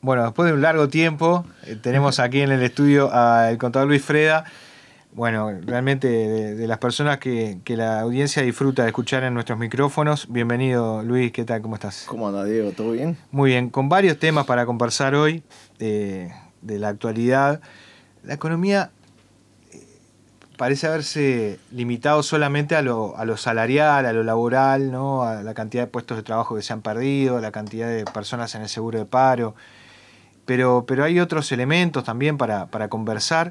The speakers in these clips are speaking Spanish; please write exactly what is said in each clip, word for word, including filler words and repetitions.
Bueno, después de un largo tiempo, eh, tenemos aquí en el estudio al contador Luis Freda. Bueno, realmente de, de las personas que, que la audiencia disfruta de escuchar en nuestros micrófonos. Bienvenido, Luis, ¿qué tal? ¿Cómo estás? ¿Cómo anda, Diego? ¿Todo bien? Muy bien, con varios temas para conversar hoy eh, de la actualidad. La economía eh, parece haberse limitado solamente a lo, a lo salarial, a lo laboral, ¿no? A la cantidad de puestos de trabajo que se han perdido, a la cantidad de personas en el seguro de paro. Pero, pero hay otros elementos también para, para conversar.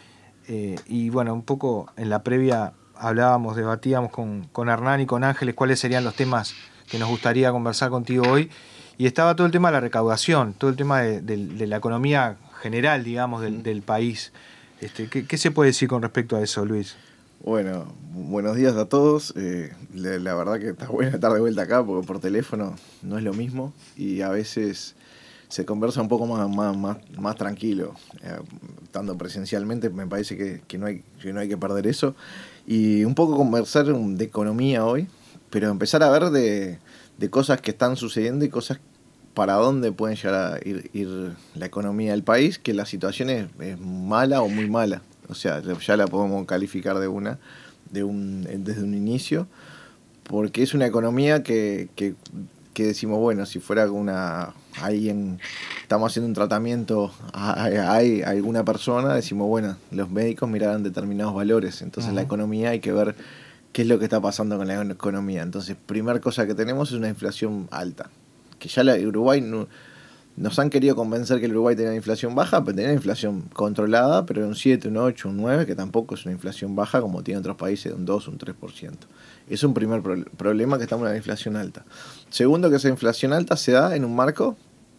Eh, y bueno, un poco en la previa hablábamos, debatíamos con, con Hernán y con Ángeles cuáles serían los temas que nos gustaría conversar contigo hoy. Y estaba todo el tema de la recaudación, todo el tema de, de, de la economía general, digamos, del, del país. Este, ¿qué, ¿Qué se puede decir con respecto a eso, Luis? Bueno, buenos días a todos. Eh, la, la verdad que está bueno estar de vuelta acá porque por teléfono no es lo mismo y a veces se conversa un poco más, más, más, más tranquilo. Eh, estando presencialmente me parece que, que, no hay, que no hay que perder eso. Y un poco conversar de economía hoy, pero empezar a ver de, de cosas que están sucediendo y cosas para dónde pueden llegar a ir, ir la economía del país, que la situación es, es mala o muy mala. O sea, ya la podemos calificar de una, de un, desde un inicio, porque es una economía que, que, que decimos, bueno, si fuera una alguien, estamos haciendo un tratamiento a, a, a alguna persona, decimos, bueno, los médicos mirarán determinados valores, entonces uh-huh. La economía hay que ver qué es lo que está pasando con la economía. Entonces, primera cosa que tenemos es una inflación alta, que ya la Uruguay no, nos han querido convencer que el Uruguay tenía una inflación baja, pero tenía una inflación controlada, pero un siete, un ocho, un nueve, que tampoco es una inflación baja como tienen otros países de un dos, un tres por ciento. Es un primer pro- problema que estamos en una inflación alta. Segundo, que esa inflación alta se da en un marco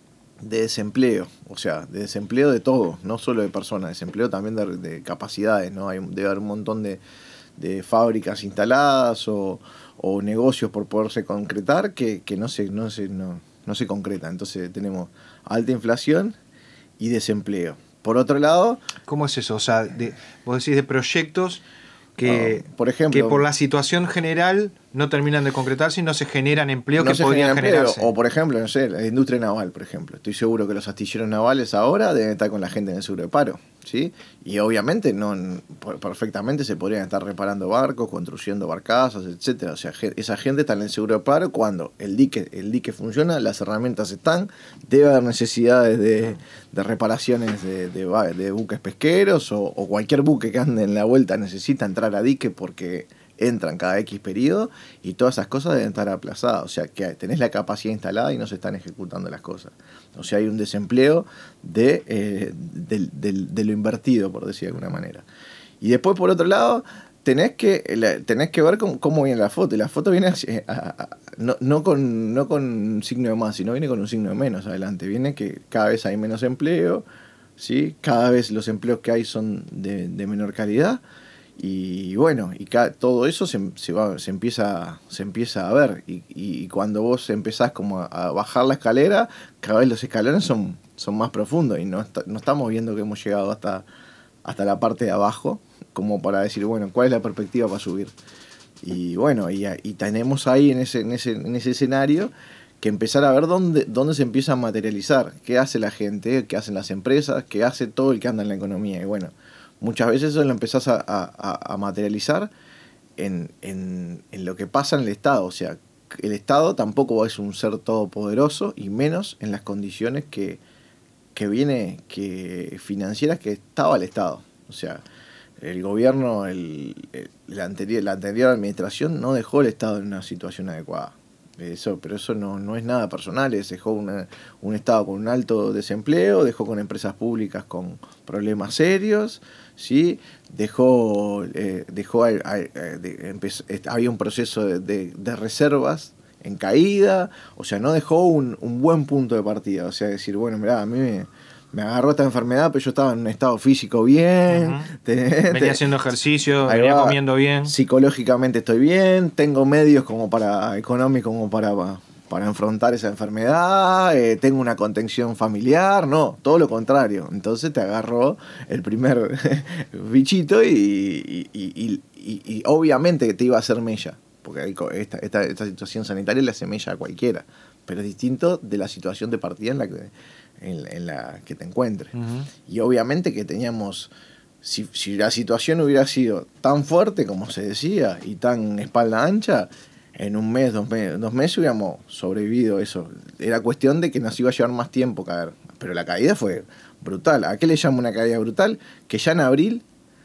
de desempleo, o sea, de desempleo de todo, no solo de personas, desempleo también de, de capacidades, ¿no? Hay, debe haber un montón de, de fábricas instaladas o, o negocios por poderse concretar que, que no se, no se, no, no se concretan. Entonces tenemos alta inflación y desempleo. Por otro lado... ¿Cómo es eso? O sea, de, vos decís de proyectos que, uh, por ejemplo, que por la situación general no terminan de concretarse y no se generan empleos no que se podrían genera empleo. generarse. O por ejemplo, no sé, la industria naval, por ejemplo. Estoy seguro que los astilleros navales ahora deben estar con la gente en el seguro de paro, ¿sí? Y obviamente no perfectamente se podrían estar reparando barcos, construyendo barcazas, etcétera. O sea, esa gente está en el seguro de paro cuando el dique, el dique funciona, las herramientas están, debe haber necesidades de, de reparaciones de, de, de buques pesqueros o, o cualquier buque que ande en la vuelta necesita entrar a dique porque entran cada X periodo y todas esas cosas deben estar aplazadas. O sea, que tenés la capacidad instalada y no se están ejecutando las cosas. O sea, hay un desempleo de, eh, de, de, de lo invertido, por decir de alguna manera. Y después, por otro lado, tenés que, la, tenés que ver cómo, cómo viene la foto. Y la foto viene así, a, a, no, no, con, no con un signo de más, sino viene con un signo de menos adelante. Viene que cada vez hay menos empleo, ¿sí? Cada vez los empleos que hay son de, de menor calidad. Y bueno, y ca- todo eso se, se, va, se, empieza, se empieza a ver. Y, y cuando vos empezás como a, a bajar la escalera, cada vez los escalones son, son más profundos. Y no, está, no estamos viendo que hemos llegado hasta, hasta la parte de abajo, como para decir, bueno, ¿cuál es la perspectiva para subir? Y bueno, y, y tenemos ahí en ese, en, ese, en ese escenario que empezar a ver dónde, dónde se empieza a materializar. ¿Qué hace la gente? ¿Qué hacen las empresas? ¿Qué hace todo el que anda en la economía? Y bueno, muchas veces eso lo empezás a, a, a materializar en, en, en lo que pasa en el Estado. O sea, el Estado tampoco es un ser todopoderoso y menos en las condiciones que, que viene que financieras que estaba el Estado. O sea, el gobierno, el, el, la, anterior, la anterior administración no dejó el Estado en una situación adecuada. Eso, pero eso no, no es nada personal, es dejó una, un Estado con un alto desempleo, dejó con empresas públicas con problemas serios, ¿sí? Dejó, eh, dejó eh, de, empezó, había un proceso de, de, de reservas en caída, o sea, no dejó un, un buen punto de partida, o sea, decir, bueno, mirá, a mí me, me agarró esta enfermedad, pero yo estaba en un estado físico bien. Uh-huh. te, venía te, haciendo ejercicio, venía va, comiendo bien. Psicológicamente estoy bien, tengo medios como para económicos como para, para enfrentar esa enfermedad, eh, tengo una contención familiar, no, todo lo contrario. Entonces te agarró el primer bichito y, y, y, y, y, y obviamente te iba a hacer mella, porque esta, esta, esta situación sanitaria le hace mella a cualquiera, pero es distinto de la situación de partida en la que en, en la que te encuentres. Uh-huh. Y obviamente que teníamos, si, si la situación hubiera sido tan fuerte como se decía y tan espalda ancha, en un mes, dos, mes, dos meses hubiéramos sobrevivido eso. Era cuestión de que nos iba a llevar más tiempo caer. Pero la caída fue brutal. ¿A qué le llamo una caída brutal? Que ya en abril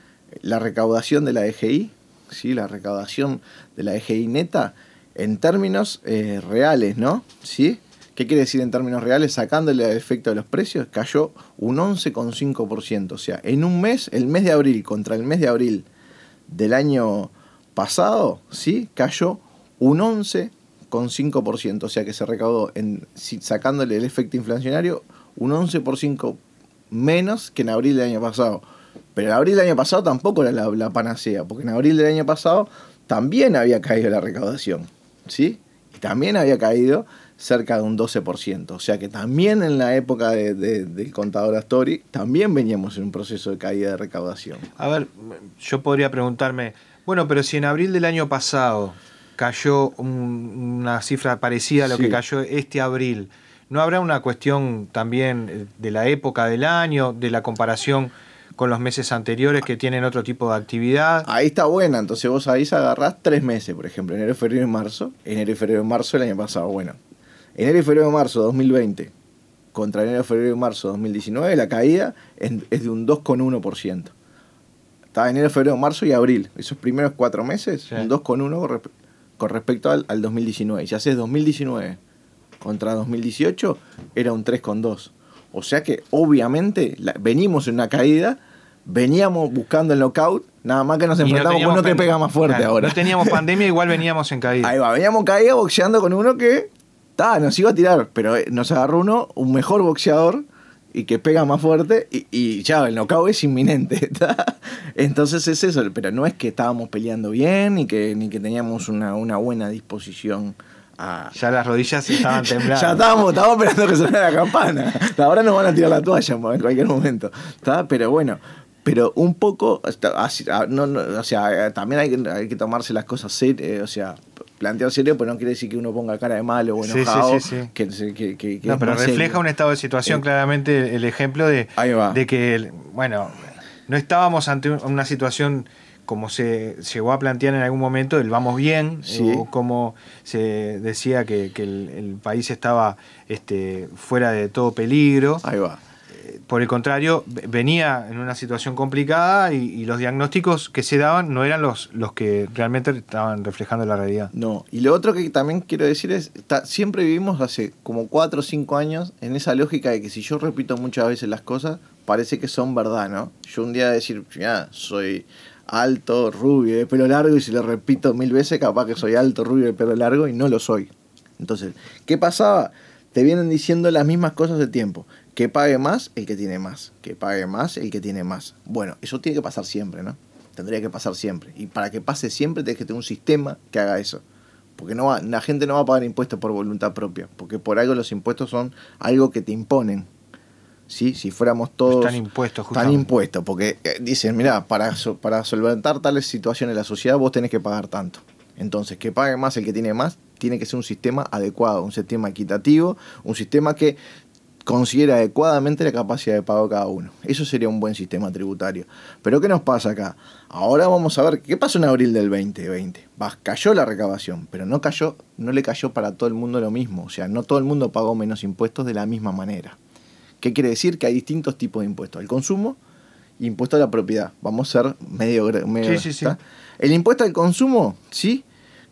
la recaudación de la D G I, ¿sí? La recaudación de la D G I neta, en términos eh, reales, ¿no? ¿Sí? ¿Qué quiere decir en términos reales? Sacándole el efecto de los precios, cayó un once coma cinco por ciento. O sea, en un mes, el mes de abril contra el mes de abril del año pasado, ¿sí? Cayó un once coma cinco por ciento. O sea, que se recaudó, en, sacándole el efecto inflacionario, un once por ciento menos que en abril del año pasado. Pero en abril del año pasado tampoco era la, la panacea, porque en abril del año pasado también había caído la recaudación, ¿sí? Y también había caído cerca de un doce por ciento. O sea que también en la época de, de, del contador Astori, también veníamos en un proceso de caída de recaudación. A ver, yo podría preguntarme, bueno, pero si en abril del año pasado cayó un, una cifra parecida a lo sí. que cayó este abril, ¿no habrá una cuestión también de la época del año, de la comparación con los meses anteriores que tienen otro tipo de actividad? Ahí está buena, entonces vos ahí agarrás tres meses, por ejemplo, enero, febrero y marzo. Enero y febrero y marzo el año pasado, bueno. Enero y febrero y marzo dos mil veinte contra enero, febrero y marzo dos mil diecinueve, la caída es de un dos coma uno por ciento. Estaba enero, febrero, marzo y abril. Esos primeros cuatro meses, sí. un dos coma uno por ciento con respecto al, al dos mil diecinueve. Si haces dos mil diecinueve contra dos mil dieciocho, era un tres coma dos. O sea que obviamente la, venimos en una caída, veníamos buscando el knockout, nada más que nos enfrentamos no con uno que pega más fuerte claro, ahora. No teníamos pandemia, igual veníamos en caída. Ahí va, veníamos caída boxeando con uno que ta, nos iba a tirar, pero nos agarró uno, un mejor boxeador y que pega más fuerte y, y ya, el knockout es inminente. ¿tá? Entonces es eso, pero no es que estábamos peleando bien ni que, ni que teníamos una, una buena disposición. A... Ya las rodillas estaban temblando. Ya estábamos, estábamos esperando que sonara la campana. Ahora nos van a tirar la toalla en cualquier momento. ¿tá? Pero bueno, pero un poco, no, no, o sea, también hay que, hay que tomarse las cosas serias, o sea, plantear serio, pero no quiere decir que uno ponga cara de malo o enojado. Sí, sí, sí, sí. Que, que, que, que no, pero refleja serio. Un estado de situación, eh, claramente el ejemplo de, de que, bueno, no estábamos ante una situación como se llegó a plantear en algún momento, el vamos bien, sí. o como se decía que, que el, el país estaba este, fuera de todo peligro. Ahí va. Por el contrario, venía en una situación complicada y, y los diagnósticos que se daban no eran los, los que realmente estaban reflejando la realidad. No, y lo otro que también quiero decir es, está, siempre vivimos hace como cuatro o cinco años en esa lógica de que si yo repito muchas veces las cosas, parece que son verdad, ¿no? Yo un día decir, ya, soy alto, rubio, de pelo largo, y si lo repito mil veces, capaz que soy alto, rubio, de pelo largo, y no lo soy. Entonces, ¿qué pasaba? Te vienen diciendo las mismas cosas de tiempo. Que pague más el que tiene más. Que pague más el que tiene más. Bueno, eso tiene que pasar siempre, ¿no? Tendría que pasar siempre. Y para que pase siempre, tienes que tener un sistema que haga eso. Porque no va, la gente no va a pagar impuestos por voluntad propia. Porque por algo los impuestos son algo que te imponen. ¿Sí? Si fuéramos todos... Están impuestos, justamente. Están impuestos. Porque eh, dicen, mirá, para, para solventar tales situaciones en la sociedad vos tenés que pagar tanto. Entonces, que pague más el que tiene más, tiene que ser un sistema adecuado, un sistema equitativo, un sistema que considera adecuadamente la capacidad de pago de cada uno. Eso sería un buen sistema tributario. Pero ¿qué nos pasa acá? Ahora vamos a ver qué pasó en abril del veinte veinte. Bah, cayó la recaudación, pero no cayó, no le cayó para todo el mundo lo mismo. O sea, no todo el mundo pagó menos impuestos de la misma manera. ¿Qué quiere decir? Que hay distintos tipos de impuestos. Al consumo e impuesto a la propiedad. Vamos a ser medio... medio sí, sí, sí. El impuesto al consumo, sí,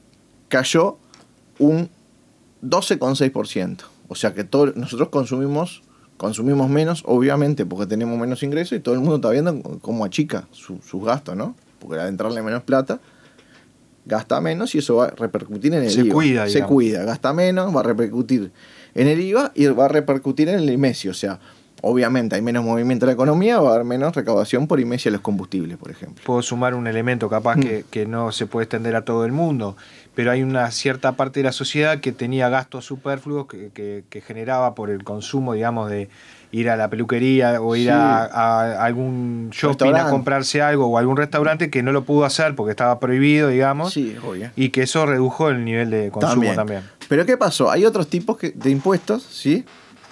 cayó un doce coma seis por ciento. O sea que todo, nosotros consumimos consumimos menos, obviamente, porque tenemos menos ingresos y todo el mundo está viendo cómo achica su, sus gastos, ¿no? Porque al entrarle menos plata, gasta menos y eso va a repercutir en el Se I V A. Cuida, Se digamos. cuida, gasta menos, va a repercutir en el I V A y va a repercutir en el IMESI. O sea, obviamente hay menos movimiento en la economía, va a haber menos recaudación por IMESI a los combustibles, por ejemplo. Puedo sumar un elemento capaz mm. que, que no se puede extender a todo el mundo, pero hay una cierta parte de la sociedad que tenía gastos superfluos que, que, que generaba por el consumo, digamos, de ir a la peluquería o ir sí. a, a algún shopping a comprarse algo o algún restaurante que no lo pudo hacer porque estaba prohibido, digamos, sí, obvio. Y que eso redujo el nivel de consumo también. también. Pero ¿qué pasó? Hay otros tipos que, de impuestos, ¿sí?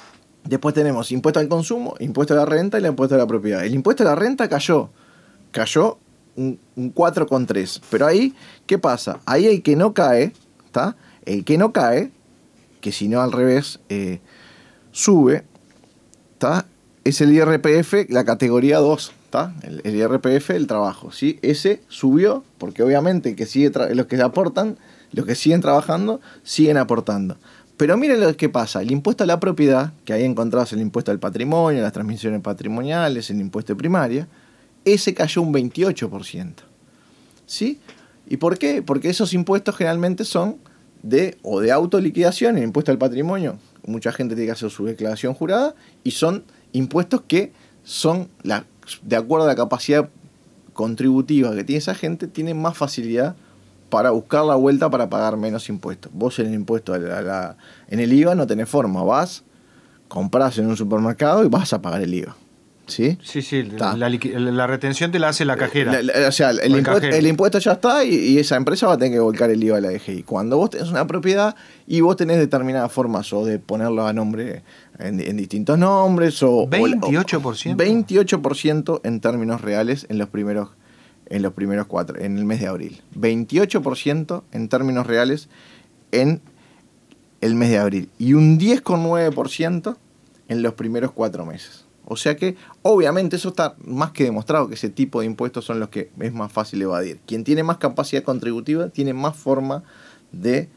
Después tenemos impuesto al consumo, impuesto a la renta y el impuesto a la propiedad. El impuesto a la renta cayó, cayó un, un cuatro coma tres. Pero ahí, ¿qué pasa? Ahí el que no cae, ¿está? El que no cae, que si no al revés, eh, sube, ¿está? Es el I R P F, la categoría dos, ¿está? El, el I R P F, el trabajo, ¿sí? Ese subió, porque obviamente que sigue tra- los que aportan, los que siguen trabajando, siguen aportando. Pero miren lo que pasa, el impuesto a la propiedad, que ahí encontrás el impuesto al patrimonio, las transmisiones patrimoniales, el impuesto de primaria, ese cayó un veintiocho por ciento. ¿Sí? ¿Y por qué? Porque esos impuestos generalmente son de o de autoliquidación, el impuesto al patrimonio, mucha gente tiene que hacer su declaración jurada, y son impuestos que son, la, de acuerdo a la capacidad contributiva que tiene esa gente, tienen más facilidad para buscar la vuelta para pagar menos impuestos. Vos en el impuesto a la, a la, en el I V A no tenés forma, vas, compras en un supermercado y vas a pagar el I V A. ¿Sí? Sí, sí, la, la, la retención te la hace la cajera. La, la, o sea, el, el, impuesto, el impuesto ya está y, y esa empresa va a tener que volcar el I V A a la D G I. Cuando vos tenés una propiedad y vos tenés determinadas formas o de ponerlo a nombre en, en distintos nombres o... veintiocho por ciento. O, veintiocho por ciento en términos reales en los primeros en los primeros cuatro, en el mes de abril. veintiocho por ciento en términos reales en el mes de abril. Y un diez coma nueve por ciento en los primeros cuatro meses. O sea que, obviamente, eso está más que demostrado, que ese tipo de impuestos son los que es más fácil evadir. Quien tiene más capacidad contributiva tiene más forma de,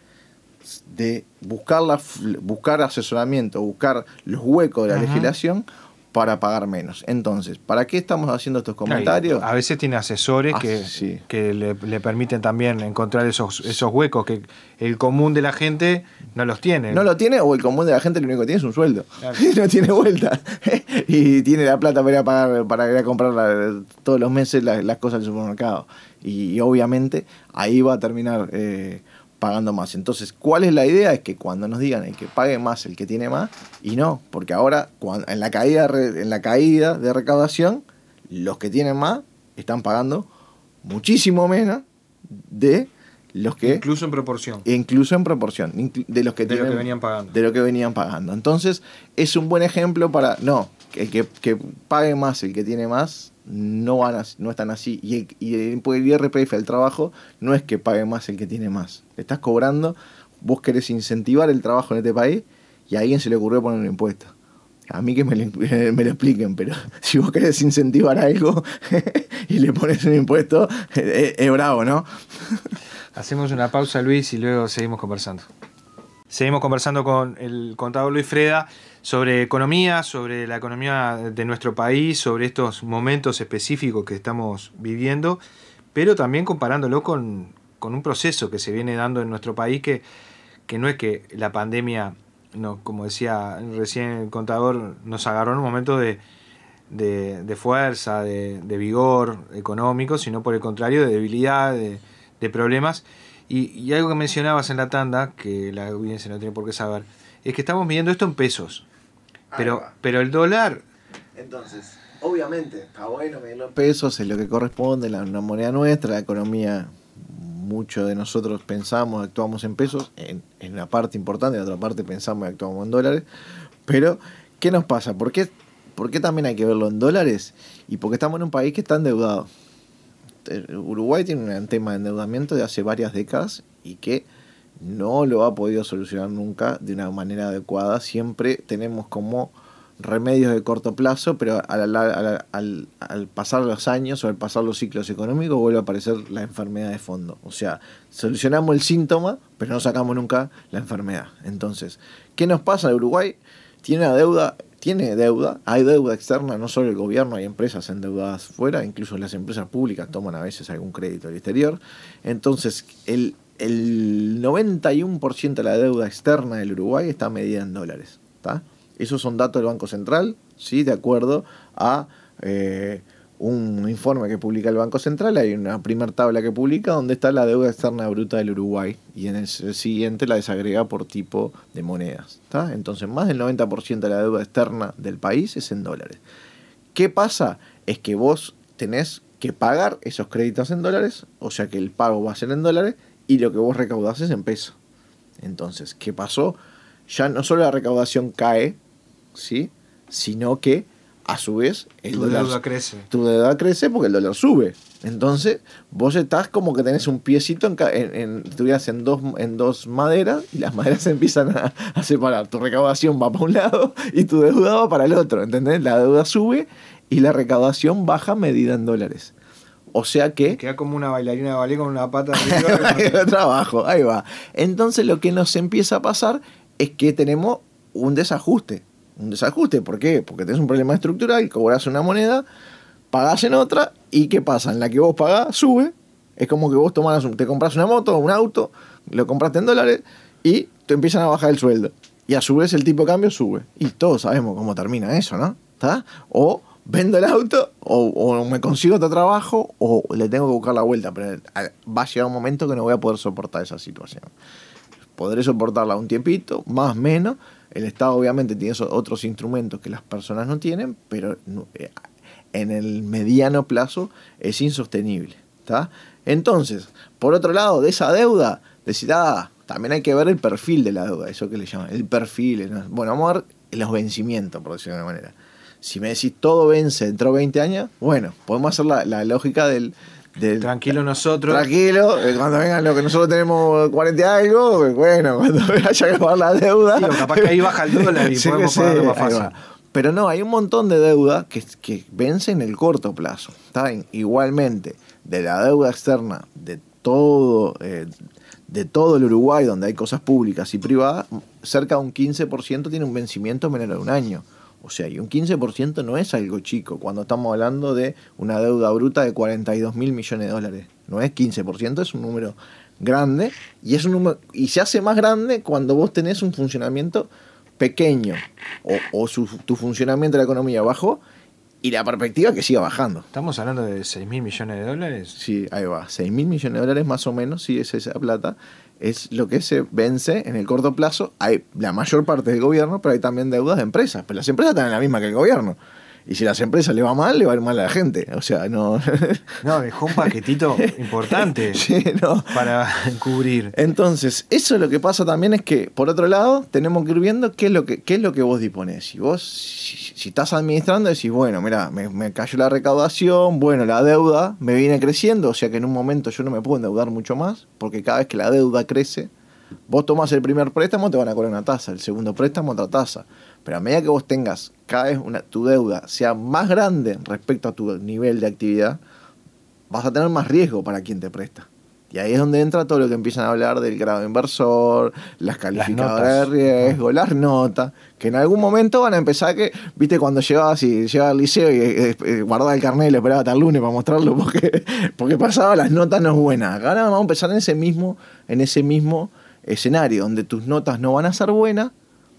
de buscar, la, buscar asesoramiento, buscar los huecos de la uh-huh. legislación para pagar menos. Entonces, ¿para qué estamos haciendo estos comentarios? A veces tiene asesores ah, que, sí. que le, le permiten también encontrar esos, esos huecos que el común de la gente no los tiene. No lo tiene, o el común de la gente lo único que tiene es un sueldo. Claro. No tiene vuelta. Y tiene la plata para ir a pagar, para ir a comprar la, todos los meses las, las cosas del supermercado. Y, y obviamente ahí va a terminar eh, pagando más. Entonces, ¿cuál es la idea? Es que cuando nos digan el que pague más, el que tiene más, y no, porque ahora cuando, en, la caída, en la caída de recaudación, los que tienen más están pagando muchísimo menos de los que... Incluso en proporción. Incluso en proporción, de los que, de tienen, lo que venían pagando. De lo que venían pagando. Entonces, es un buen ejemplo para... No, el que, que pague más, el que tiene más, no van a, no están así. Y el, y el I R P F al trabajo no es que pague más el que tiene más. Le estás cobrando, vos querés incentivar el trabajo en este país y a alguien se le ocurrió poner un impuesto. A mí que me lo, me lo expliquen, pero si vos querés incentivar algo y le pones un impuesto, es, es bravo, ¿no? Hacemos una pausa, Luis, y luego seguimos conversando. Seguimos conversando con el contador Luis Freda sobre economía, sobre la economía de nuestro país, sobre estos momentos específicos que estamos viviendo, pero también comparándolo con, con un proceso que se viene dando en nuestro país, que, que no es que la pandemia, no, como decía recién el contador, nos agarró en un momento de, de, de fuerza, de, de vigor económico, sino por el contrario, de debilidad, de, de problemas. Y, y algo que mencionabas en la tanda, que la audiencia no tiene por qué saber, es que estamos midiendo esto en pesos. Pero, pero el dólar... Entonces, obviamente, está bueno medirlo en pesos, es lo que corresponde, la, la moneda nuestra, la economía, muchos de nosotros pensamos, actuamos en pesos, en, en una parte importante, en otra parte pensamos y actuamos en dólares. Pero, ¿qué nos pasa? ¿Por qué, ¿Por qué también hay que verlo en dólares? Y porque estamos en un país que está endeudado. Uruguay tiene un tema de endeudamiento de hace varias décadas y que no lo ha podido solucionar nunca de una manera adecuada. Siempre tenemos como remedios de corto plazo, pero al, al, al, al pasar los años o al pasar los ciclos económicos vuelve a aparecer la enfermedad de fondo. O sea, solucionamos el síntoma, pero no sacamos nunca la enfermedad. Entonces, ¿qué nos pasa? Uruguay tiene una deuda... Tiene deuda, hay deuda externa, no solo el gobierno, hay empresas endeudadas fuera, incluso las empresas públicas toman a veces algún crédito del exterior. Entonces, el, el noventa y uno por ciento de la deuda externa del Uruguay está medida en dólares. ¿Tá? Esos son datos del Banco Central, ¿sí? De acuerdo a eh, un informe que publica el Banco Central. Hay una primera tabla que publica donde está la deuda externa bruta del Uruguay y en el siguiente la desagrega por tipo de monedas. ¿Tá? Entonces, más del noventa por ciento de la deuda externa del país es en dólares. ¿Qué pasa? Es que vos tenés que pagar esos créditos en dólares, o sea que el pago va a ser en dólares y lo que vos recaudás es en pesos. Entonces, ¿qué pasó? Ya no solo la recaudación cae, ¿sí? Sino que, a su vez, el tu dólar deuda crece. Tu deuda crece porque el dólar sube. Entonces, vos estás como que tenés un piecito en, en, en, estuvieras en dos, en dos maderas y las maderas se empiezan a, a separar. Tu recaudación va para un lado y tu deuda va para el otro, ¿entendés? La deuda sube y la recaudación baja medida en dólares. O sea que... Queda como una bailarina de ballet con una pata arriba. Con trabajo, ahí va. Entonces lo que nos empieza a pasar es que tenemos un desajuste. Un desajuste, ¿por qué? Porque tenés un problema estructural, cobras una moneda, pagás en otra, y ¿qué pasa? En la que vos pagás, sube. Es como que vos tomás, te compras una moto, un auto, lo compraste en dólares, y te empiezan a bajar el sueldo. Y a su vez el tipo de cambio sube. Y todos sabemos cómo termina eso, ¿no? ¿Está? O vendo el auto, o, o me consigo otro trabajo, o le tengo que buscar la vuelta. Pero va a llegar un momento que no voy a poder soportar esa situación. Podré soportarla un tiempito, más o menos. El Estado obviamente tiene esos otros instrumentos que las personas no tienen, pero en el mediano plazo es insostenible, ¿tá? Entonces, por otro lado, de esa deuda, decir, ah, también hay que ver el perfil de la deuda, eso que le llaman, el perfil. ¿No? Bueno, vamos a ver los vencimientos, por decirlo de alguna manera. Si me decís todo vence dentro de veinte años, bueno, podemos hacer la, la lógica del... Del, tranquilo nosotros. Tranquilo, cuando vengan lo que nosotros tenemos cuarenta y algo, bueno, cuando haya que pagar la deuda. Sí, capaz que ahí baja el dólar y sí, podemos sí, pagarlo más fácil. Pero no, hay un montón de deuda que, que vence en el corto plazo. ¿Está? Igualmente, de la deuda externa de todo, eh, de todo el Uruguay, donde hay cosas públicas y privadas, cerca de un quince por ciento tiene un vencimiento menor de un año. O sea, y un quince por ciento no es algo chico cuando estamos hablando de una deuda bruta de cuarenta y dos mil millones de dólares. No es quince por ciento, es un número grande y es un número y se hace más grande cuando vos tenés un funcionamiento pequeño o, o su, tu funcionamiento de la economía bajo y la perspectiva que siga bajando. ¿Estamos hablando de seis mil millones de dólares? Sí, ahí va. seis mil millones de dólares más o menos, sí, es esa plata. Es lo que se vence en el corto plazo. Hay la mayor parte del gobierno, pero hay también deudas de empresas. Pero las empresas están en la misma que el gobierno. Y si a las empresas le va mal, le va a ir mal a la gente. O sea, no... No, dejó un paquetito importante sí, no. para cubrir. Entonces, eso lo que pasa también es que, por otro lado, tenemos que ir viendo qué es lo que, qué es lo que vos disponés. Si vos, si, si estás administrando, decís, bueno, mira, me, me cayó la recaudación, bueno, la deuda me viene creciendo, o sea que en un momento yo no me puedo endeudar mucho más, porque cada vez que la deuda crece, vos tomás el primer préstamo, te van a cobrar una tasa, el segundo préstamo, otra tasa. Pero a medida que vos tengas cada vez una, tu deuda sea más grande respecto a tu nivel de actividad, vas a tener más riesgo para quien te presta. Y ahí es donde entra todo lo que empiezan a hablar del grado inversor, las calificadoras de riesgo, las notas, que en algún momento van a empezar que, viste, cuando llegabas y llegabas al liceo y eh, eh, guardabas el carnet y lo esperabas hasta el lunes para mostrarlo porque, porque pasaba las notas no buenas. Ahora vamos a empezar en ese mismo, en ese mismo escenario, donde tus notas no van a ser buenas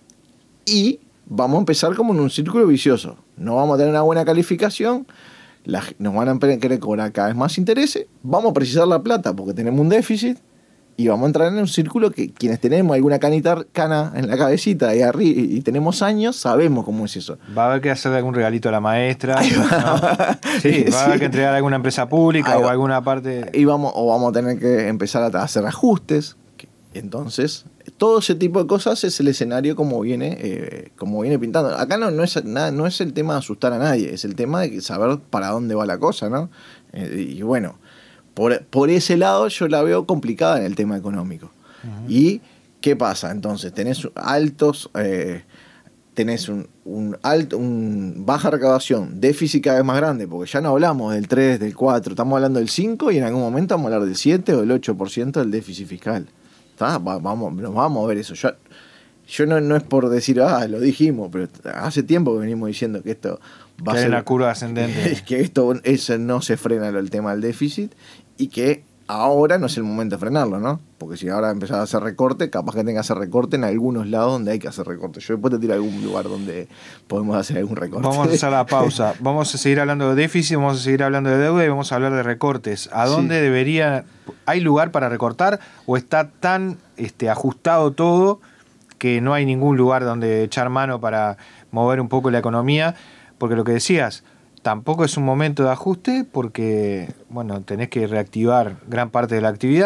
y vamos a empezar como en un círculo vicioso. No vamos a tener una buena calificación, la, nos van a querer cobrar cada vez más intereses, vamos a precisar la plata porque tenemos un déficit y vamos a entrar en un círculo que quienes tenemos alguna canita cana en la cabecita y, arriba, y tenemos años, sabemos cómo es eso. Va a haber que hacerle algún regalito a la maestra. ¿No? Sí, va a haber que entregar a alguna empresa pública o alguna parte. Y vamos, o vamos a tener que empezar a hacer ajustes. Entonces, todo ese tipo de cosas es el escenario como viene, eh, como viene pintando. Acá no, no, es, nada, no es el tema de asustar a nadie, es el tema de saber para dónde va la cosa, ¿no? Eh, y bueno, por, por ese lado yo la veo complicada en el tema económico. Uh-huh. ¿Y qué pasa? Entonces, tenés altos, eh, tenés un, un alto, un baja recaudación, déficit cada vez más grande, porque ya no hablamos del tres, del cuatro, estamos hablando del cinco y en algún momento vamos a hablar del siete o del ocho por ciento del déficit fiscal. ¿Tá? Vamos, nos vamos a ver eso. Yo, yo no, no es por decir, ah, lo dijimos, pero hace tiempo que venimos diciendo que esto va que a ser una curva ascendente. Que esto eso no se frena el tema del déficit y que ahora no es el momento de frenarlo, ¿no? Porque si ahora empezás a hacer recorte, capaz que tengas que hacer recorte en algunos lados donde hay que hacer recorte. Yo después te tiro a algún lugar donde podemos hacer algún recorte. Vamos a hacer la pausa. Vamos a seguir hablando de déficit, vamos a seguir hablando de deuda y vamos a hablar de recortes. ¿A dónde sí. debería... ¿Hay lugar para recortar o está tan este, ajustado todo que no hay ningún lugar donde echar mano para mover un poco la economía? Porque lo que decías, tampoco es un momento de ajuste porque, bueno, tenés que reactivar gran parte de la actividad.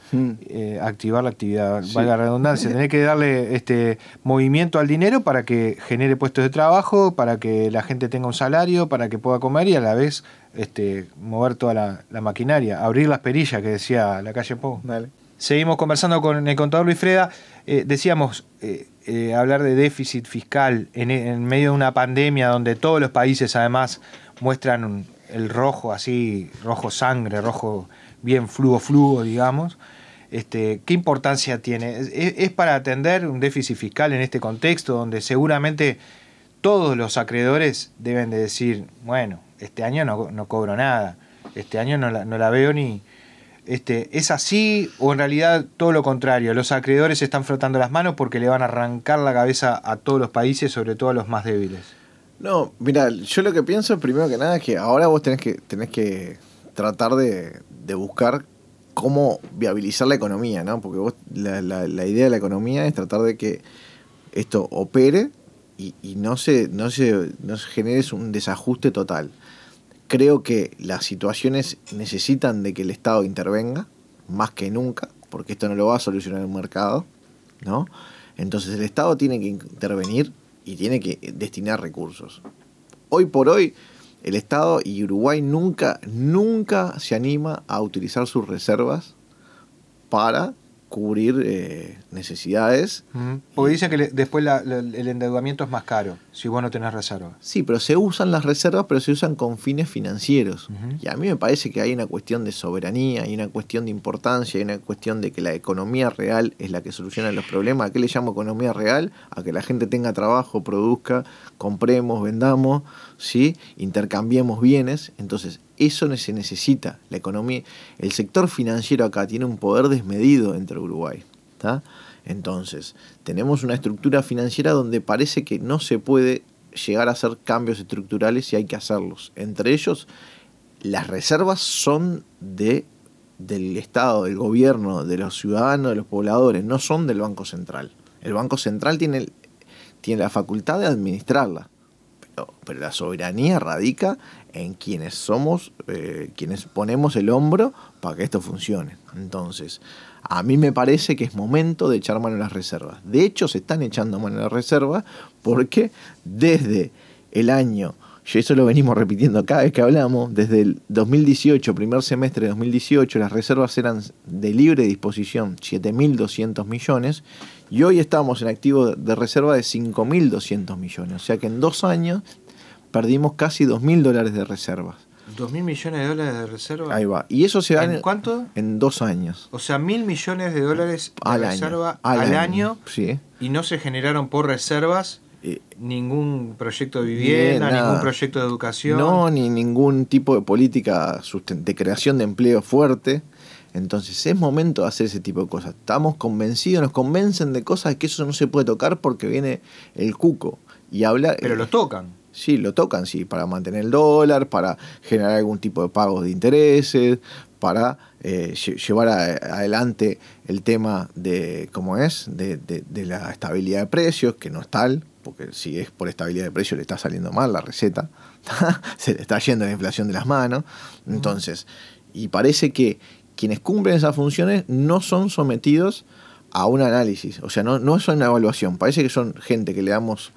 mm. eh, activar la actividad, Sí. valga la redundancia, tenés que darle este movimiento al dinero para que genere puestos de trabajo, para que la gente tenga un salario, para que pueda comer y a la vez este, mover toda la, la maquinaria, abrir las perillas que decía la calle Pou. Dale. Seguimos conversando con el contador Luis Freda. Eh, decíamos, eh, eh, hablar de déficit fiscal en, en medio de una pandemia donde todos los países además muestran un, el rojo así, rojo sangre, rojo bien fluo, fluo, digamos. Este, ¿qué importancia tiene? ¿Es, es para atender un déficit fiscal en este contexto donde seguramente todos los acreedores deben de decir, bueno, este año no, no cobro nada, este año no la, no la veo ni... Este, ¿Es así o en realidad todo lo contrario? Los acreedores están frotando las manos porque le van a arrancar la cabeza a todos los países, sobre todo a los más débiles. No, mira, yo lo que pienso primero que nada es que ahora vos tenés que, tenés que tratar de, de buscar cómo viabilizar la economía, ¿no? Porque vos, la, la, la idea de la economía es tratar de que esto opere y, y no se, no se, no se genere un desajuste total. Creo que las situaciones necesitan de que el Estado intervenga, más que nunca, porque esto no lo va a solucionar el mercado, ¿no? Entonces el Estado tiene que intervenir y tiene que destinar recursos. Hoy por hoy, el Estado y Uruguay nunca, nunca se anima a utilizar sus reservas para cubrir eh, necesidades. Uh-huh. Porque dicen que le, después la, la, el endeudamiento es más caro si vos no tenés reserva. Sí, pero se usan las reservas, pero se usan con fines financieros. Uh-huh. Y a mí me parece que hay una cuestión de soberanía, hay una cuestión de importancia, hay una cuestión de que la economía real es la que soluciona los problemas. ¿A qué le llamo economía real? A que la gente tenga trabajo, produzca, compremos, vendamos, ¿sí? Intercambiemos bienes. Entonces, eso se necesita. La economía, el sector financiero acá tiene un poder desmedido entre Uruguay, ¿tá? Entonces, tenemos una estructura financiera donde parece que no se puede llegar a hacer cambios estructurales y hay que hacerlos. Entre ellos, las reservas son de, del Estado, del gobierno, de los ciudadanos, de los pobladores, no son del Banco Central. El Banco Central tiene, tiene la facultad de administrarla, pero, pero la soberanía radica en quienes somos, eh, quienes ponemos el hombro para que esto funcione. Entonces, a mí me parece que es momento de echar mano a las reservas. De hecho, se están echando mano a las reservas porque desde el año, y eso lo venimos repitiendo cada vez que hablamos, desde el dos mil dieciocho, primer semestre de dos mil dieciocho, las reservas eran de libre disposición siete mil doscientos millones y hoy estamos en activo de reserva de cinco mil doscientos millones. O sea que en dos años perdimos casi dos mil dólares de reservas. ¿Dos mil millones de dólares de reserva? Ahí va. Y eso se da ¿En, en cuánto? En dos años. O sea, mil millones de dólares de al reserva año. Al, al año, año. Sí. Y no se generaron por reservas eh, ningún proyecto de vivienda, nada. Ningún proyecto de educación. No, ni ningún tipo de política de creación de empleo fuerte. Entonces es momento de hacer ese tipo de cosas. Estamos convencidos, nos convencen de cosas que eso no se puede tocar porque viene el cuco. Y habla, Pero lo tocan. Sí, lo tocan, sí, para mantener el dólar, para generar algún tipo de pagos de intereses, para eh, llevar a, adelante el tema de, ¿cómo es?, de, de, de la estabilidad de precios, que no es tal, porque si es por estabilidad de precios le está saliendo mal la receta, se le está yendo la inflación de las manos. Entonces, y parece que quienes cumplen esas funciones no son sometidos a un análisis, o sea, no, no es una evaluación, parece que son gente que le damos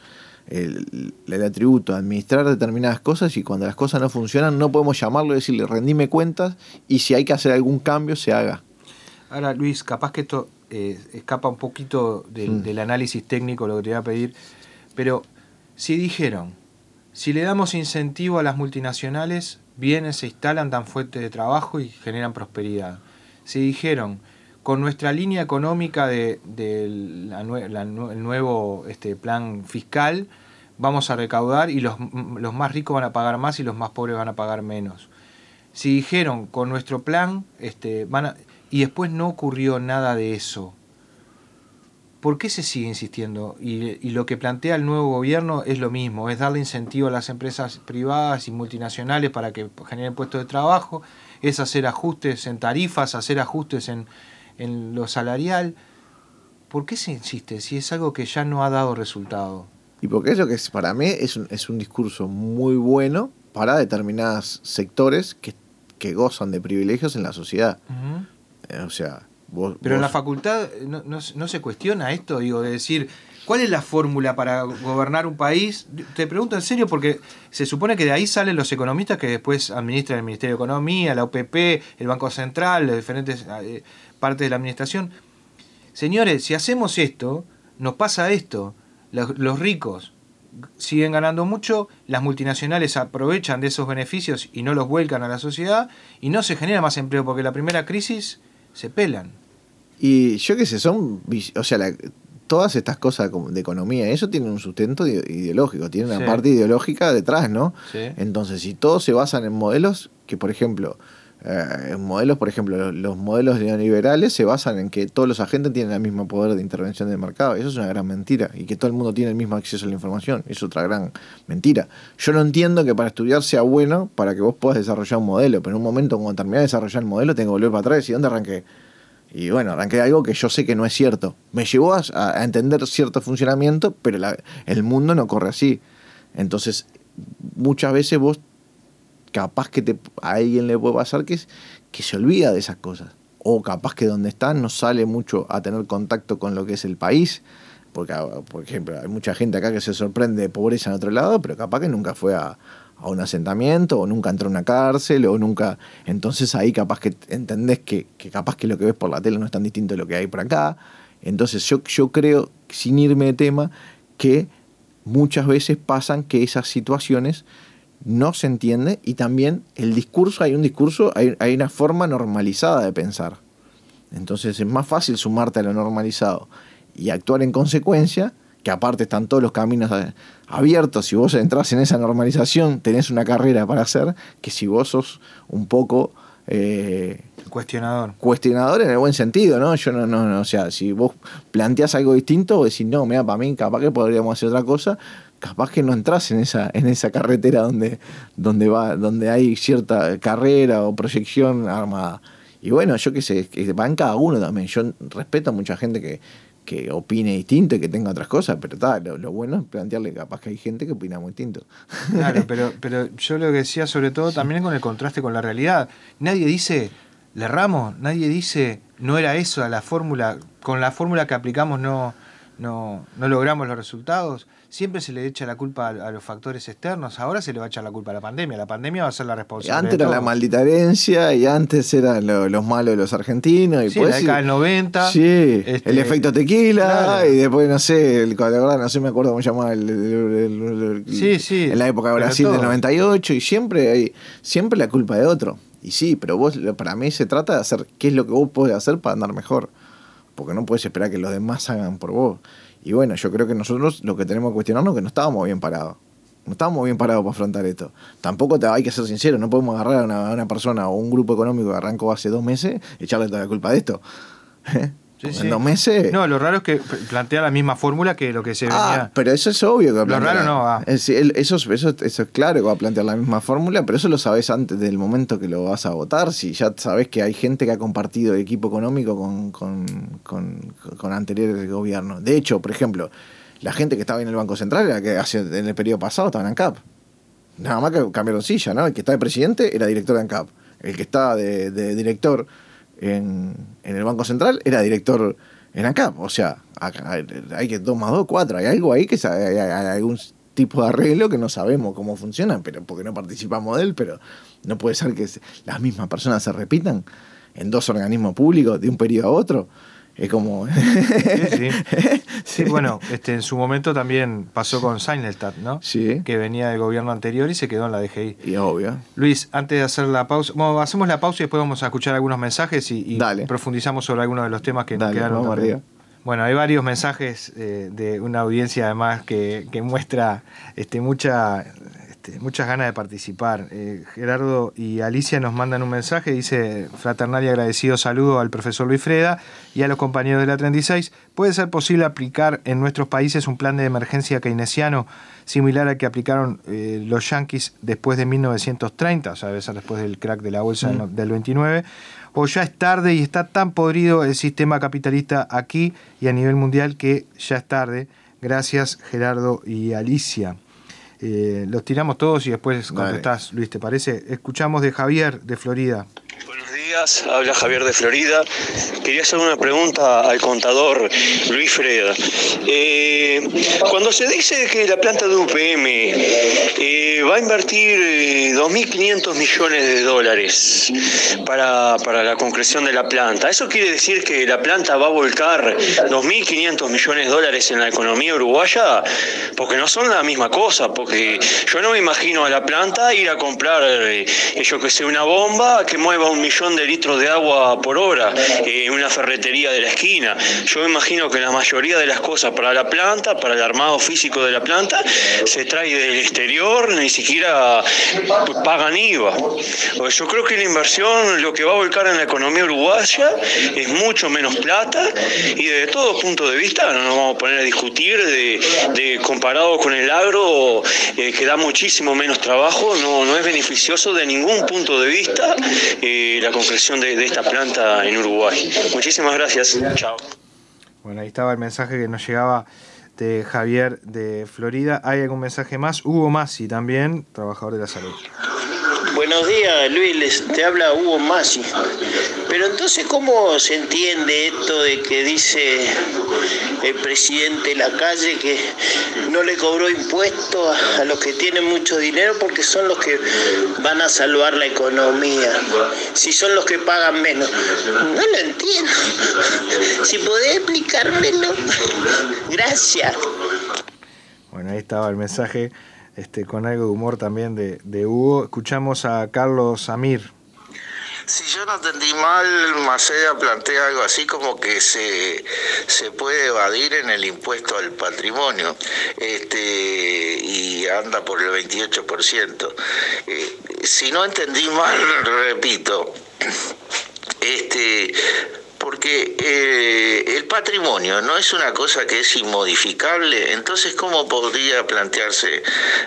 el, el atributo a administrar determinadas cosas y cuando las cosas no funcionan no podemos llamarlo y decirle rendime cuentas y si hay que hacer algún cambio se haga. Ahora Luis, capaz que esto eh, escapa un poquito del, mm. del análisis técnico, lo que te voy a pedir, pero si dijeron, si le damos incentivo a las multinacionales, vienen, se instalan, dan fuente de trabajo y generan prosperidad. Si dijeron, con nuestra línea económica de, de la, la, el nuevo este, plan fiscal, vamos a recaudar y los, los más ricos van a pagar más y los más pobres van a pagar menos. Si dijeron, con nuestro plan, este, van a, y después no ocurrió nada de eso, ¿por qué se sigue insistiendo? Y, y lo que plantea el nuevo gobierno es lo mismo, es darle incentivo a las empresas privadas y multinacionales para que generen puestos de trabajo, es hacer ajustes en tarifas, hacer ajustes en, en lo salarial. ¿Por qué se insiste si es algo que ya no ha dado resultado? Y porque eso que es, para mí es un, es un discurso muy bueno para determinados sectores que, que gozan de privilegios en la sociedad. Uh-huh. O sea, Vos, Pero vos... en la facultad no, no, no se cuestiona esto, digo, de decir, ¿cuál es la fórmula para gobernar un país? Te pregunto en serio porque se supone que de ahí salen los economistas que después administran el Ministerio de Economía, la O P P, el Banco Central, las diferentes eh, partes de la administración. Señores, si hacemos esto, nos pasa esto. Los, los ricos siguen ganando mucho, las multinacionales aprovechan de esos beneficios y no los vuelcan a la sociedad y no se genera más empleo porque la primera crisis se pelan. Y yo qué sé, son, o sea, la, todas estas cosas de economía, eso tiene un sustento ideológico, tiene una sí. parte ideológica detrás, ¿no? Sí. Entonces, si todos se basan en modelos que, por ejemplo, eh, en modelos, por ejemplo, los, los modelos neoliberales se basan en que todos los agentes tienen el mismo poder de intervención del mercado. Eso es una gran mentira. Y que todo el mundo tiene el mismo acceso a la información. Es otra gran mentira. Yo no entiendo que para estudiar sea bueno para que vos puedas desarrollar un modelo, pero en un momento cuando terminé de desarrollar el modelo tengo que volver para atrás y decir, ¿dónde arranqué? Y bueno, arranqué de algo que yo sé que no es cierto. Me llevó a, a entender cierto funcionamiento, pero la, el mundo no corre así. Entonces, muchas veces vos capaz que te, a alguien le puede pasar que, es, que se olvida de esas cosas. O capaz que donde está no sale mucho a tener contacto con lo que es el país. Porque, por ejemplo, hay mucha gente acá que se sorprende de pobreza en otro lado, pero capaz que nunca fue a, a un asentamiento, o nunca entró a una cárcel, o nunca... Entonces ahí capaz que entendés que, que capaz que lo que ves por la tele no es tan distinto de lo que hay por acá. Entonces yo, yo creo, sin irme de tema, que muchas veces pasan que esas situaciones no se entiende, y también el discurso, hay un discurso, hay, hay una forma normalizada de pensar. Entonces es más fácil sumarte a lo normalizado y actuar en consecuencia, que aparte están todos los caminos abiertos. Si vos entras en esa normalización, tenés una carrera para hacer, que si vos sos un poco... Eh, cuestionador. Cuestionador en el buen sentido, ¿no? Yo no, no, no, o sea, si vos planteás algo distinto, vos decís, no, mira, para mí capaz que podríamos hacer otra cosa, capaz que no entras en esa, en esa carretera donde, donde va, donde hay cierta carrera o proyección armada. Y bueno, yo qué sé, que va en cada uno también. Yo respeto a mucha gente que, que opine distinto y que tenga otras cosas, pero está, lo, lo bueno es plantearle capaz que hay gente que opina muy distinto. Claro, pero, pero yo lo que decía sobre todo también es con el contraste con la realidad. Nadie dice, le erramos, nadie dice, no era eso la fórmula, con la fórmula que aplicamos no, no, no logramos los resultados. Siempre se le echa la culpa a, a los factores externos, ahora se le va a echar la culpa a la pandemia. La pandemia va a ser la responsable. Antes era la maldita herencia, y antes eran lo, los malos de los argentinos. Y sí, pues, la década del noventa. Sí, este, el efecto tequila, claro. Y después, no sé, el, la verdad, no sé, me acuerdo cómo se llamaba el, el, el, el, sí, sí, en la época de Brasil del noventa y ocho, y siempre hay siempre la culpa de otro. Y sí, pero vos, para mí se trata de hacer qué es lo que vos podés hacer para andar mejor. Porque no podés esperar que los demás hagan por vos. Y bueno, yo creo que nosotros lo que tenemos que cuestionarnos es que no estábamos bien parados. No estábamos bien parados para afrontar esto. Tampoco te, hay que ser sincero, no podemos agarrar a una, a una persona o un grupo económico que arrancó hace dos meses y echarle toda la culpa de esto. ¿Eh? Sí, sí. En dos meses... No, lo raro es que plantea la misma fórmula que lo que se venía... Ah, pero eso es obvio que va a plantear... Lo raro no, ah. es, eso, eso, eso, eso es claro que va a plantear la misma fórmula, pero eso lo sabés antes del momento que lo vas a votar. Si ya sabés que hay gente que ha compartido el equipo económico con, con, con, con anteriores gobiernos. De hecho, por ejemplo, la gente que estaba en el Banco Central, era que hace, en el periodo pasado estaba en ANCAP. Nada más que cambiaron silla, ¿no? El que está de presidente era director de ANCAP. El que está de, de director... En, en el Banco Central era director en ANCAP. O sea, hay que dos más dos, cuatro. Hay algo ahí que hay, hay algún tipo de arreglo que no sabemos cómo funciona, pero porque no participamos de él, pero no puede ser que las mismas personas se repitan en dos organismos públicos de un periodo a otro. Es como... Sí, sí. Sí, bueno, este, en su momento también pasó con Seinelstadt, ¿no? Sí. Que venía del gobierno anterior y se quedó en la D G I. Y obvio. Luis, antes de hacer la pausa... Bueno, hacemos la pausa y después vamos a escuchar algunos mensajes y, y profundizamos sobre algunos de los temas que Dale, nos quedaron. Vamos arriba. Bueno, hay varios mensajes eh, de una audiencia además que, que muestra este, mucha... muchas ganas de participar. Eh, Gerardo y Alicia nos mandan un mensaje, dice: fraternal y agradecido saludo al profesor Luis Freda y a los compañeros de la treinta y seis. ¿Puede ser posible aplicar en nuestros países un plan de emergencia keynesiano similar al que aplicaron eh, los yanquis después de mil novecientos treinta, o sea, debe ser después del crack de la bolsa mm. del veintinueve? ¿O ya es tarde y está tan podrido el sistema capitalista aquí y a nivel mundial que ya es tarde? Gracias, Gerardo y Alicia. Eh, los tiramos todos y después contestás, Luis, ¿te parece? Escuchamos de Javier, de Florida. Buenos días. días, habla Javier de Florida. Quería hacer una pregunta al contador Luis Freda. Eh, cuando se dice que la planta de U P M eh, va a invertir eh, dos mil quinientos millones de dólares para, para la concreción de la planta, ¿eso quiere decir que la planta va a volcar dos mil quinientos millones de dólares en la economía uruguaya? Porque no son la misma cosa, porque yo no me imagino a la planta ir a comprar, eh, yo que sé, una bomba que mueva un millón de litros de agua por hora en eh, una ferretería de la esquina. Yo me imagino que la mayoría de las cosas para la planta, para el armado físico de la planta, se trae del exterior, ni siquiera pagan I V A. Yo creo que la inversión, lo que va a volcar en la economía uruguaya, es mucho menos plata, y desde todo punto de vista, no nos vamos a poner a discutir de, de comparado con el agro, eh, que da muchísimo menos trabajo, no, no es beneficioso de ningún punto de vista eh, la concreción de, de esta planta en Uruguay. Muchísimas gracias. Chao. Bueno, ahí estaba el mensaje que nos llegaba de Javier de Florida. ¿Hay algún mensaje más? Hugo Masi también, trabajador de la salud. Buenos días, Luis, les, te habla Hugo Masi. Pero entonces, ¿cómo se entiende esto de que dice el presidente Lacalle que no le cobró impuestos a, a los que tienen mucho dinero porque son los que van a salvar la economía? Si son los que pagan menos. No lo entiendo. Si podés explicármelo. Gracias. Bueno, ahí estaba el mensaje. Este, con algo de humor también de, de Hugo. Escuchamos a Carlos Amir. Si yo no entendí mal, Maceda plantea algo así como que se, se puede evadir en el impuesto al patrimonio, este, y anda por el veintiocho por ciento. Eh, si no entendí mal, repito, este... porque eh, el patrimonio no es una cosa que es inmodificable, entonces ¿cómo podría plantearse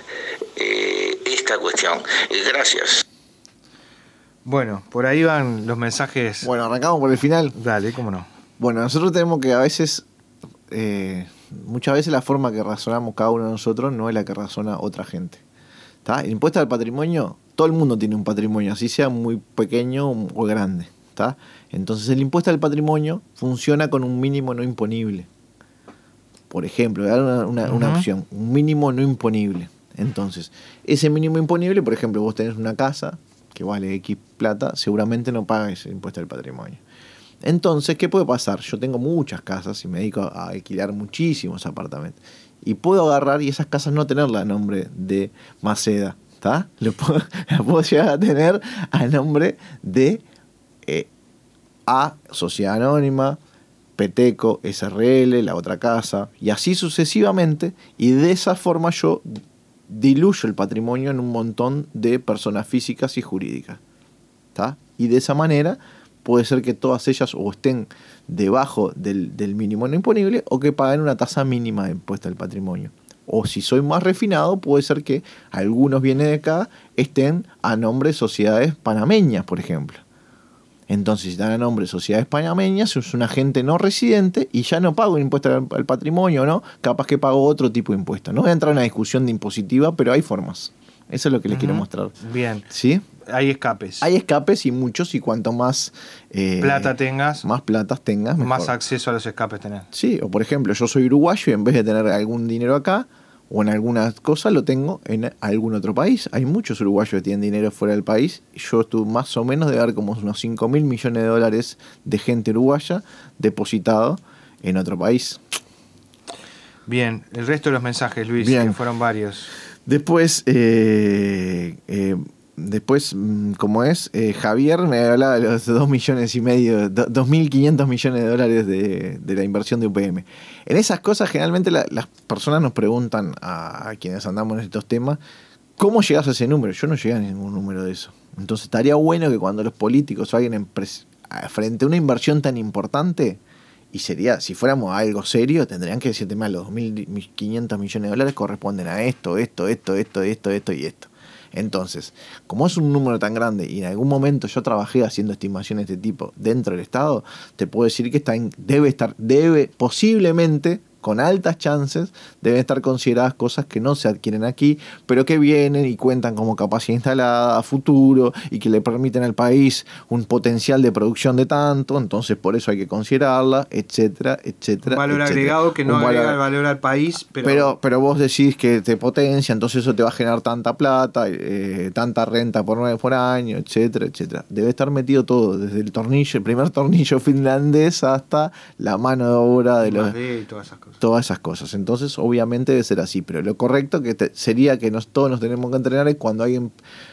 eh, esta cuestión? Eh, gracias. Bueno, por ahí van los mensajes. Bueno, arrancamos por el final. Dale, cómo no. Bueno, nosotros tenemos que a veces, eh, muchas veces la forma que razonamos cada uno de nosotros no es la que razona otra gente. ¿Tá? El impuesto al patrimonio, todo el mundo tiene un patrimonio, así sea muy pequeño o grande. ¿Tá? Entonces el impuesto al patrimonio funciona con un mínimo no imponible. Por ejemplo, voy a dar una, una, uh-huh. una opción, un mínimo no imponible. Entonces, ese mínimo imponible, por ejemplo, vos tenés una casa que vale X plata, seguramente no pagues el impuesto al patrimonio. Entonces, ¿qué puede pasar? Yo tengo muchas casas y me dedico a alquilar muchísimos apartamentos. Y puedo agarrar y esas casas no tenerla a nombre de Maceda. ¿Tá? Lo puedo, la puedo llegar a tener a nombre de Eh, A, Sociedad Anónima, Peteco, S R L, la otra casa, y así sucesivamente, y de esa forma yo diluyo el patrimonio en un montón de personas físicas y jurídicas. ¿Tá? Y de esa manera puede ser que todas ellas o estén debajo del, del mínimo no imponible o que paguen una tasa mínima de impuesto al patrimonio. O si soy más refinado, puede ser que algunos bienes de acá estén a nombre de sociedades panameñas, por ejemplo. Entonces, si están a nombre de sociedades panameñas, es un agente no residente y ya no pago un impuesto al, al patrimonio, ¿no? Capaz que pago otro tipo de impuesto. No voy a entrar en una discusión de impositiva, pero hay formas. Eso es lo que les uh-huh. quiero mostrar. Bien. ¿Sí? Hay escapes. Hay escapes y muchos, y cuanto más eh, plata tengas, más platas tengas, mejor. Más acceso a los escapes tenés. Sí, o por ejemplo, yo soy uruguayo y en vez de tener algún dinero acá, o en alguna cosa lo tengo en algún otro país. Hay muchos uruguayos que tienen dinero fuera del país. Yo estuve más o menos de ver como unos cinco mil millones de dólares de gente uruguaya depositado en otro país. Bien, el resto de los mensajes, Luis, Bien. que fueron varios. Después, eh, eh, después, como es, eh, Javier me hablaba de los dos millones y medio, dos mil quinientos millones de dólares de, de la inversión de U P M. En esas cosas, generalmente la, las personas nos preguntan a, a quienes andamos en estos temas, ¿cómo llegas a ese número? Yo no llegué a ningún número de eso. Entonces estaría bueno que cuando los políticos o alguien pres- frente a una inversión tan importante, y sería, si fuéramos a algo serio, tendrían que decirte más, los dos mil quinientos millones de dólares corresponden a esto, esto, esto, esto, esto, esto y esto. Entonces, como es un número tan grande y en algún momento yo trabajé haciendo estimaciones de este tipo dentro del Estado, te puedo decir que está en, debe estar, debe posiblemente con altas chances deben estar consideradas cosas que no se adquieren aquí, pero que vienen y cuentan como capacidad instalada a futuro y que le permiten al país un potencial de producción de tanto, entonces por eso hay que considerarla, etcétera, etcétera. Un valor etcétera. agregado que no Un agrega valor, el valor al país, pero... pero... Pero vos decís que te potencia, entonces eso te va a generar tanta plata, eh, tanta renta por, por año, etcétera, etcétera. Debe estar metido todo, desde el tornillo, el primer tornillo finlandés hasta la mano de obra de los... Y todas esas cosas. Todas esas cosas. Entonces, obviamente debe ser así, pero lo correcto que te, sería que nos, todos nos tenemos que entrenar es cuando alguien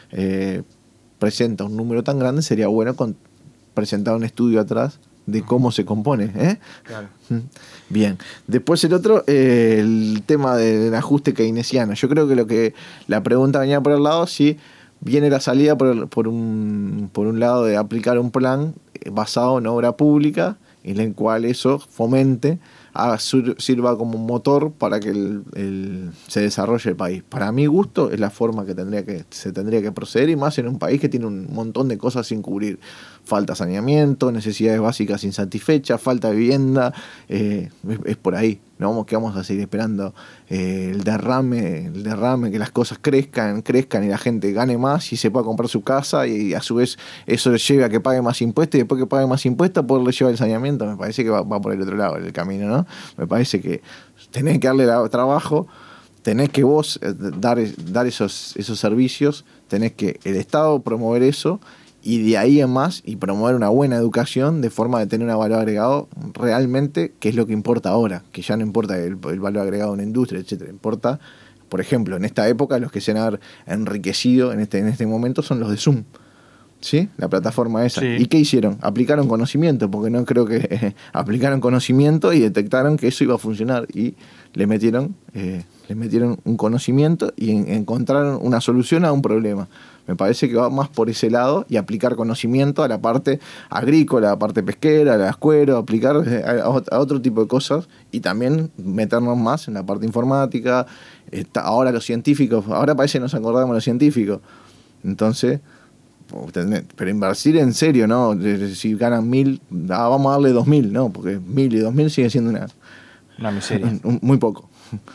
eh, presenta un número tan grande, sería bueno con, presentar un estudio atrás de cómo se compone. ¿eh? Claro. Bien. Después el otro, eh, el tema del ajuste keynesiano. Yo creo que lo que la pregunta venía por el lado, si viene la salida por, el, por, un, por un lado de aplicar un plan basado en obra pública, en el cual eso fomente, haga, sirva como un motor para que el, el, se desarrolle el país. Para mi gusto es la forma que, tendría que se tendría que proceder, y más en un país que tiene un montón de cosas sin cubrir. Falta saneamiento, necesidades básicas insatisfechas, falta de vivienda, eh, es, es por ahí. No vamos que vamos a seguir esperando eh, el derrame, el derrame, que las cosas crezcan, crezcan y la gente gane más y se pueda comprar su casa, y a su vez eso le lleve a que pague más impuestos, y después que pague más impuestos poderle llevar el saneamiento. Me parece que va, va por el otro lado el camino, ¿no? Me parece que tenés que darle trabajo, tenés que vos dar, dar esos, esos servicios, tenés que el Estado promover eso, y de ahí en más, y promover una buena educación de forma de tener un valor agregado realmente, que es lo que importa ahora, que ya no importa el, el valor agregado en una industria, etcétera. Importa, por ejemplo, en esta época los que se han enriquecido en este, en este momento son los de Zoom, ¿sí? La plataforma esa. Sí. ¿Y qué hicieron? Aplicaron conocimiento, porque no creo que eh, aplicaron conocimiento y detectaron que eso iba a funcionar, y le metieron, eh, le metieron un conocimiento y en, encontraron una solución a un problema. Me parece que va más por ese lado, y aplicar conocimiento a la parte agrícola, a la parte pesquera, a la escuela, aplicar a, a otro tipo de cosas, y también meternos más en la parte informática. Está, ahora los científicos, ahora parece que nos acordamos de los científicos. Entonces, pero invertir en serio, ¿no? Si ganan mil, ah, vamos a darle dos mil, ¿no? Porque mil y dos mil sigue siendo una, una miseria. Muy poco.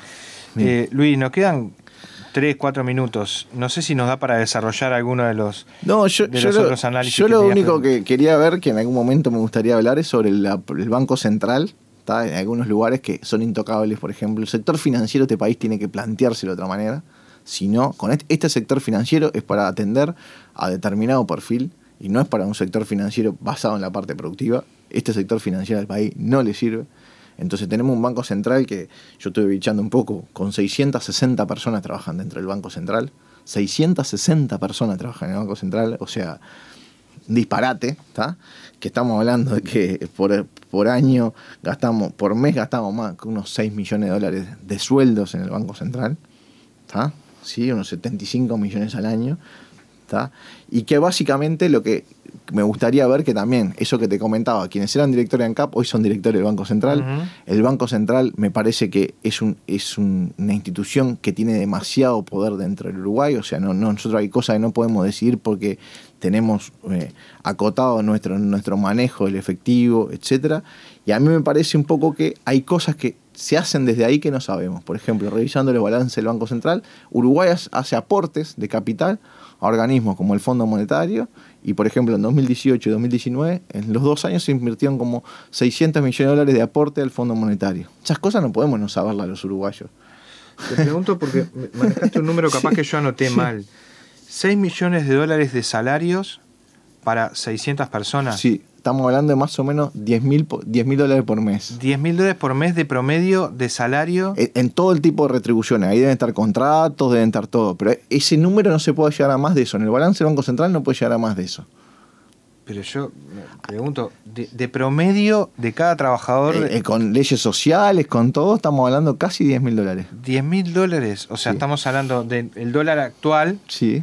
Eh, Luis, nos quedan tres, cuatro minutos. No sé si nos da para desarrollar alguno de los, no, yo, de yo los lo, otros análisis. Yo que lo tenías, único pero... que quería ver, que en algún momento me gustaría hablar, es sobre la, el Banco Central. ¿Tá? En algunos lugares que son intocables, por ejemplo. El sector financiero de este país tiene que plantearse de otra manera. Si no, con este, este sector financiero es para atender a determinado perfil, y no es para un sector financiero basado en la parte productiva. Este sector financiero del país no le sirve. Entonces tenemos un Banco Central que yo estuve bichando un poco, con seiscientas sesenta personas trabajan dentro del Banco Central. seiscientas sesenta personas trabajan en el Banco Central, o sea, un disparate, ¿tá? Que estamos hablando de que por, por año gastamos, por mes gastamos más que unos seis millones de dólares de sueldos en el Banco Central, ¿tá? Sí, unos setenta y cinco millones al año, ¿tá? Y que básicamente lo que me gustaría ver, que también, eso que te comentaba, quienes eran directores de ANCAP hoy son directores del Banco Central. Uh-huh. El Banco Central me parece que es, un, es un, una institución que tiene demasiado poder dentro del Uruguay, o sea, no, no, nosotros hay cosas que no podemos decidir porque tenemos eh, acotado nuestro, nuestro manejo del efectivo, etcétera. Y a mí me parece un poco que hay cosas que se hacen desde ahí que no sabemos. Por ejemplo, revisando el balance del Banco Central, Uruguay hace aportes de capital a organismos como el Fondo Monetario, y por ejemplo en dos mil dieciocho y dos mil diecinueve, en los dos años se invirtieron como seiscientos millones de dólares de aporte al Fondo Monetario. Esas cosas no podemos no saberlas los uruguayos. Te pregunto porque manejaste un número capaz sí, que yo anoté sí. mal. seis millones de dólares de salarios para seiscientas personas. Sí, estamos hablando de más o menos diez mil dólares por mes. diez mil dólares por mes de promedio de salario. En, en todo el tipo de retribuciones. Ahí deben estar contratos, deben estar todo. Pero ese número no se puede llegar a más de eso. En el balance del Banco Central no puede llegar a más de eso. Pero yo me pregunto, de, de promedio de cada trabajador... Eh, eh, con leyes sociales, con todo, estamos hablando casi diez mil dólares. diez mil dólares. O sea, sí. Estamos hablando del dólar actual. Sí.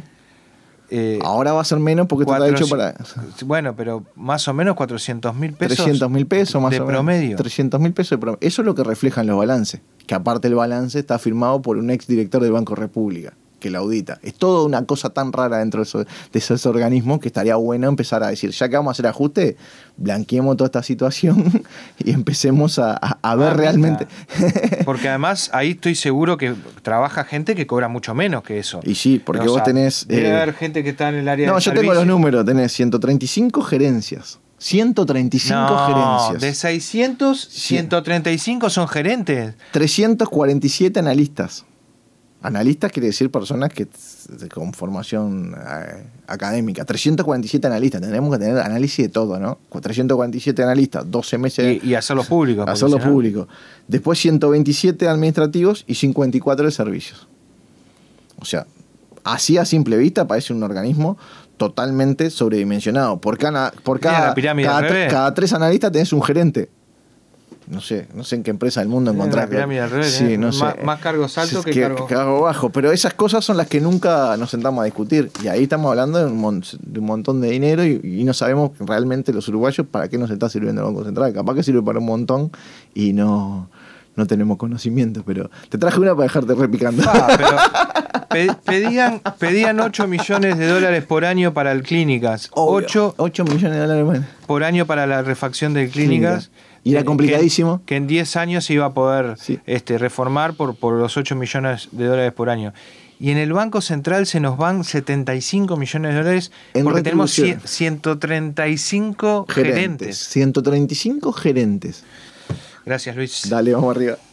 Eh, Ahora va a ser menos porque está hecho para... Bueno, pero más o menos cuatrocientos mil pesos. trescientos mil pesos más de o menos. Promedio. trescientos mil pesos de promedio. Eso es lo que reflejan los balances. Que aparte el balance está firmado por un ex director del Banco República, que la audita. Es toda una cosa tan rara dentro de, eso, de esos organismos que estaría bueno empezar a decir, ya que vamos a hacer ajuste, blanqueemos toda esta situación y empecemos a, a, a ver ah, realmente. Porque además ahí estoy seguro que trabaja gente que cobra mucho menos que eso. Y sí, porque o vos sea, tenés... Debe eh, haber gente que está en el área no, de yo servicio. tengo los números, tenés ciento treinta y cinco gerencias. ciento treinta y cinco no, gerencias. De seiscientos, ciento treinta y cinco son gerentes. trescientos cuarenta y siete analistas. Analistas quiere decir personas que con formación eh, académica. trescientos cuarenta y siete analistas. Tendremos que tener análisis de todo, ¿no? trescientos cuarenta y siete analistas, doce meses. Y, y hacerlos públicos. Hacerlos si públicos. No. Después ciento veintisiete administrativos y cincuenta y cuatro de servicios. O sea, así a simple vista parece un organismo totalmente sobredimensionado. Por cada, por cada, cada, cada tres analistas tenés un gerente. No sé, no sé en qué empresa del mundo encontrar. La pirámide al revés, sí, ¿eh? no más, sé. más cargos altos que, que cargos cargo bajo. Pero esas cosas son las que nunca nos sentamos a discutir. Y ahí estamos hablando de un, mon de un montón de dinero y, y no sabemos realmente los uruguayos para qué nos está sirviendo el Banco Central. Capaz que sirve para un montón y no, no tenemos conocimiento. Pero te traje una para dejarte repicando. Ah, pero pedían, pedían ocho millones de dólares por año para el Clínicas. ocho, ocho millones de dólares bueno. por año para la refacción del Clínicas. Y era complicadísimo. Que, que en diez años se iba a poder sí. este, reformar por, por los ocho millones de dólares por año. Y en el Banco Central se nos van setenta y cinco millones de dólares en porque tenemos ciento treinta y cinco gerentes. gerentes. ciento treinta y cinco gerentes. Gracias, Luis. Dale, vamos arriba.